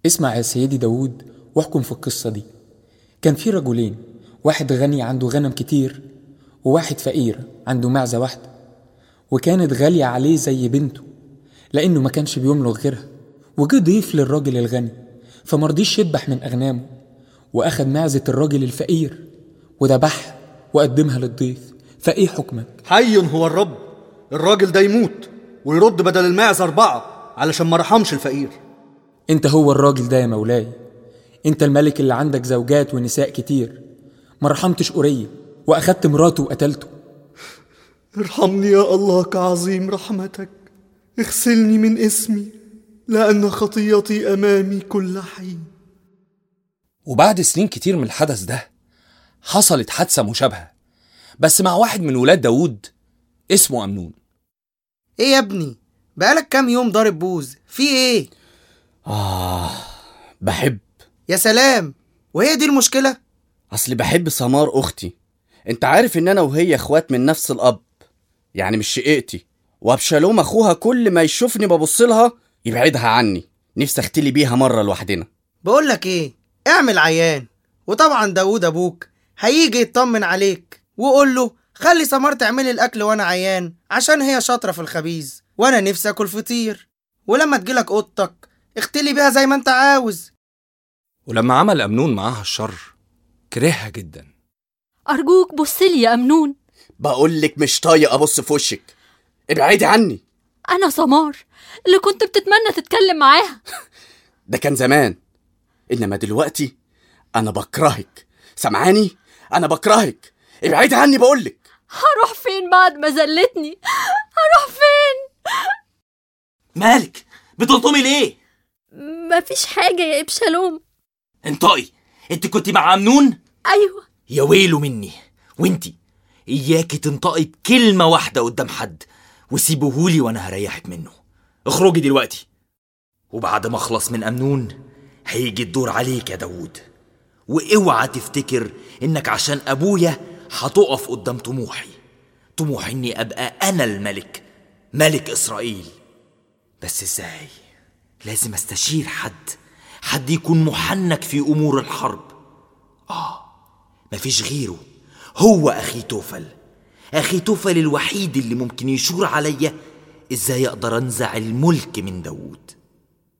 اسمع يا سيدي داود واحكم في القصة دي. كان في رجلين، واحد غني عنده غنم كتير، وواحد فقير عنده معزة واحدة، وكانت غالية عليه زي بنته لأنه ما كانش بيملك غيرها. وجه ضيف للراجل الغني فمرضيش يذبح من أغنامه، وأخد معزة الراجل الفقير وذبحها وقدمها للضيف. فإيه حكمك؟ حي هو الرب، الراجل ده يموت ويرد بدل المعزة 4 علشان ما رحمش الفقير. انت هو الراجل ده يا مولاي، انت الملك اللي عندك زوجات ونساء كتير، ما رحمتش أورية وأخدت مراته وقتلته. ارحمني يا الله كعظيم رحمتك، اغسلني من اسمي لأن خطيتي أمامي كل حين. وبعد سنين كتير من الحدث ده حصلت حادثة مشابهة، بس مع واحد من ولاد داود اسمه أمنون. ايه يا ابني، بقالك كام يوم ضارب بوز، في ايه؟ بحب. يا سلام، وهي دي المشكلة؟ أصلي بحب سمار أختي، انت عارف ان انا وهي اخوات من نفس الأب، يعني مش شقيقتي. وابشالوم أخوها كل ما يشوفني ببصلها يبعدها عني، نفسي اختلي بيها مرة لوحدنا. بقولك ايه، اعمل عيان، وطبعا داود ابوك هيجي يطمن عليك، وقول له خلي سمار تعملي الاكل وانا عيان، عشان هي شاطرة في الخبيز وانا نفسي اكل فطير، ولما تجيلك اوضتك اختلي بيها زي ما انت عاوز. ولما عمل أمنون معاها الشر كرهها جدا. أرجوك بصلي يا أمنون. بقولك مش طايق أبص في وشك، ابعدي عني. أنا سمار اللي كنت بتتمنى تتكلم معاها. ده كان زمان، إنما دلوقتي أنا بكرهك، سمعاني؟ أنا بكرهك، ابعدي عني بقولك. هروح فين بعد ما زلتني؟ هروح فين؟ مالك بتلطمي ليه؟ مفيش حاجة يا إبشالوم. انطقي، انت كنت مع أمنون؟ أيوة. يا ويله مني، وانتي إياكي تنطقي بكلمة واحدة قدام حد، وسيبوهولي وانا هريحك منه. اخرجي دلوقتي، وبعد ما اخلص من أمنون هيجي الدور عليك يا داود. واوعى تفتكر انك عشان ابويا هتقف قدام طموحي اني ابقى انا الملك، ملك اسرائيل. بس ازاي؟ لازم استشير حد يكون محنك في امور الحرب. مفيش غيره، هو أخيتوفل الوحيد اللي ممكن يشور عليا ازاي اقدر انزع الملك من داود.